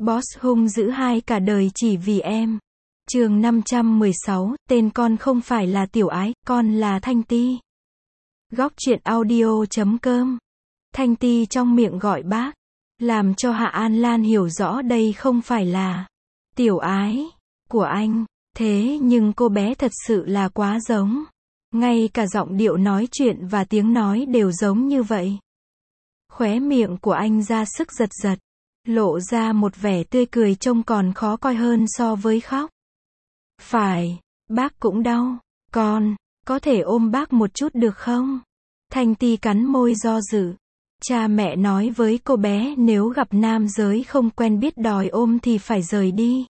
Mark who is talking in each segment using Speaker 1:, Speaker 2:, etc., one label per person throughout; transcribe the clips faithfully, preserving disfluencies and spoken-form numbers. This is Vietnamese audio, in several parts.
Speaker 1: Boss hung dữ hai cả đời chỉ vì em. Chương năm trăm mười sáu, tên con không phải là Tiểu Ái, con là Thanh Ti. Góc truyện audio chấm com. Thanh Ti trong miệng gọi bác, làm cho Hạ An Lan hiểu rõ đây không phải là Tiểu Ái của anh. Thế nhưng cô bé thật sự là quá giống. Ngay cả giọng điệu nói chuyện và tiếng nói đều giống như vậy. Khóe miệng của anh ra sức giật giật, lộ ra một vẻ tươi cười trông còn khó coi hơn so với khóc. Phải, bác cũng đau. Con, có thể ôm bác một chút được không? Thanh Ti cắn môi do dự. Cha mẹ nói với cô bé nếu gặp nam giới không quen biết đòi ôm thì phải rời đi.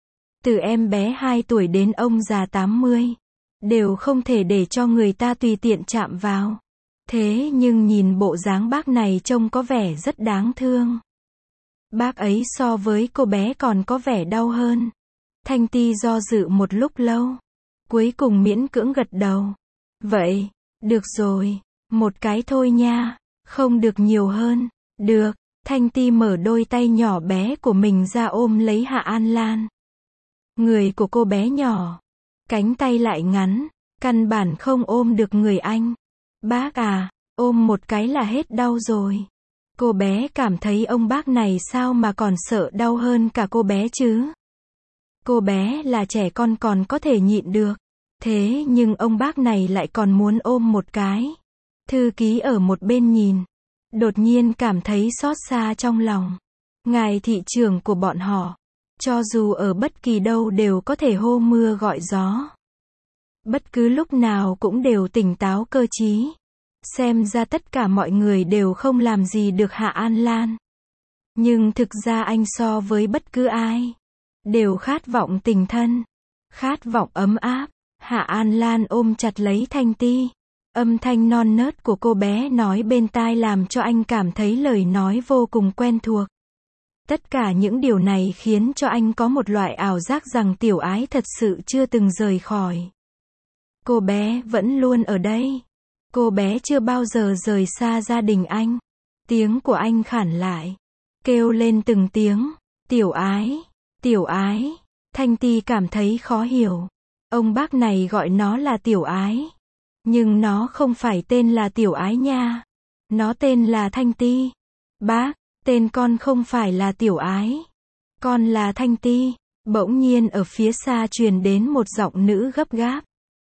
Speaker 1: Từ em bé hai tuổi đến ông già tám mươi, đều không thể để cho người ta tùy tiện chạm vào. Thế nhưng nhìn bộ dáng bác này trông có vẻ rất đáng thương. Bác ấy so với cô bé còn có vẻ đau hơn. Thanh Ti do dự một lúc lâu, cuối cùng miễn cưỡng gật đầu. Vậy, được rồi, một cái thôi nha, không được nhiều hơn. Được, Thanh Ti mở đôi tay nhỏ bé của mình ra ôm lấy Hạ An Lan. Người của cô bé nhỏ, cánh tay lại ngắn, căn bản không ôm được người anh. Bác à, ôm một cái là hết đau rồi. Cô bé cảm thấy ông bác này sao mà còn sợ đau hơn cả cô bé chứ. Cô bé là trẻ con còn có thể nhịn được. Thế nhưng ông bác này lại còn muốn ôm một cái. Thư ký ở một bên nhìn, đột nhiên cảm thấy xót xa trong lòng. Ngài thị trưởng của bọn họ, cho dù ở bất kỳ đâu đều có thể hô mưa gọi gió. Bất cứ lúc nào cũng đều tỉnh táo cơ trí. Xem ra tất cả mọi người đều không làm gì được Hạ An Lan. Nhưng thực ra anh so với bất cứ ai, đều khát vọng tình thân, khát vọng ấm áp. Hạ An Lan ôm chặt lấy Thanh Ti. Âm thanh non nớt của cô bé nói bên tai làm cho anh cảm thấy lời nói vô cùng quen thuộc. Tất cả những điều này khiến cho anh có một loại ảo giác rằng Tiểu Ái thật sự chưa từng rời khỏi. Cô bé vẫn luôn ở đây. Cô bé chưa bao giờ rời xa gia đình anh. Tiếng của anh khản lại, kêu lên từng tiếng. Tiểu Ái, Tiểu Ái. Thanh Ti cảm thấy khó hiểu. Ông bác này gọi nó là Tiểu Ái. Nhưng nó không phải tên là Tiểu Ái nha. Nó tên là Thanh Ti. Bác, tên con không phải là Tiểu Ái. Con là Thanh Ti. Bỗng nhiên ở phía xa truyền đến một giọng nữ gấp gáp.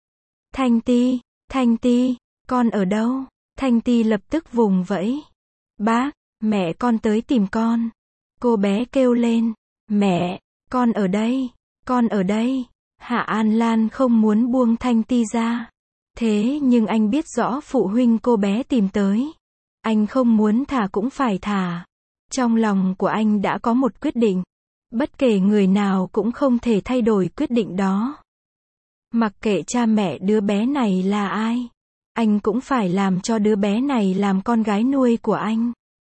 Speaker 1: Thanh Ti, Thanh Ti, con ở đâu? Thanh Ti lập tức vùng vẫy. Bác, mẹ con tới tìm con. Cô bé kêu lên. Mẹ, con ở đây, con ở đây. Hạ An Lan không muốn buông Thanh Ti ra. Thế nhưng anh biết rõ phụ huynh cô bé tìm tới. Anh không muốn thả cũng phải thả. Trong lòng của anh đã có một quyết định. Bất kể người nào cũng không thể thay đổi quyết định đó. Mặc kệ cha mẹ đứa bé này là ai, anh cũng phải làm cho đứa bé này làm con gái nuôi của anh.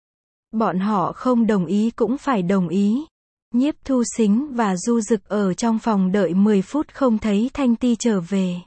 Speaker 1: Bọn họ không đồng ý cũng phải đồng ý. Nhiếp Thu Sính và Du Dực ở trong phòng đợi mười phút không thấy Thanh Ti trở về.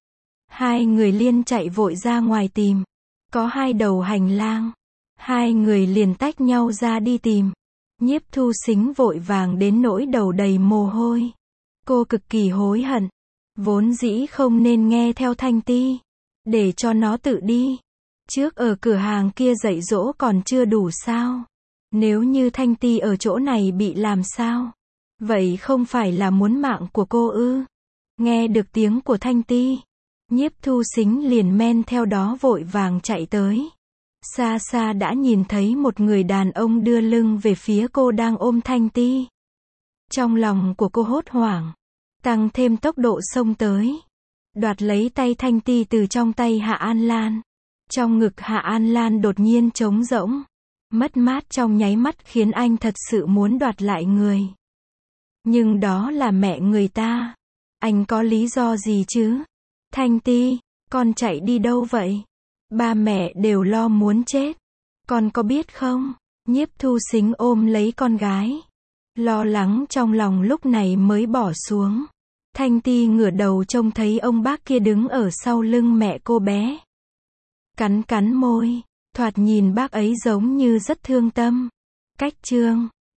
Speaker 1: Hai người liên chạy vội ra ngoài tìm. Có hai đầu hành lang. Hai người liền tách nhau ra đi tìm. Nhiếp Thu Sính vội vàng đến nỗi đầu đầy mồ hôi. Cô cực kỳ hối hận. Vốn dĩ không nên nghe theo Thanh Ti. Để cho nó tự đi. Trước ở cửa hàng kia dạy dỗ còn chưa đủ sao? Nếu như Thanh Ti ở chỗ này bị làm sao? Vậy không phải là muốn mạng của cô ư? Nghe được tiếng của Thanh Ti, Nhiếp Thu Sính liền men theo đó vội vàng chạy tới. Xa xa đã nhìn thấy một người đàn ông đưa lưng về phía cô đang ôm Thanh Ti. Trong lòng của cô hốt hoảng, tăng thêm tốc độ xông tới, đoạt lấy tay Thanh Ti từ trong tay Hạ An Lan. Trong ngực Hạ An Lan đột nhiên trống rỗng. Mất mát trong nháy mắt khiến anh thật sự muốn đoạt lại người. Nhưng đó là mẹ người ta. Anh có lý do gì chứ? Thanh Ti, con chạy đi đâu vậy? Ba mẹ đều lo muốn chết. Con có biết không? Nhiếp Thu Sính ôm lấy con gái. Lo lắng trong lòng lúc này mới bỏ xuống. Thanh Ti ngửa đầu trông thấy ông bác kia đứng ở sau lưng mẹ cô bé. Cắn cắn môi. Thoạt nhìn bác ấy giống như rất thương tâm. Cách chương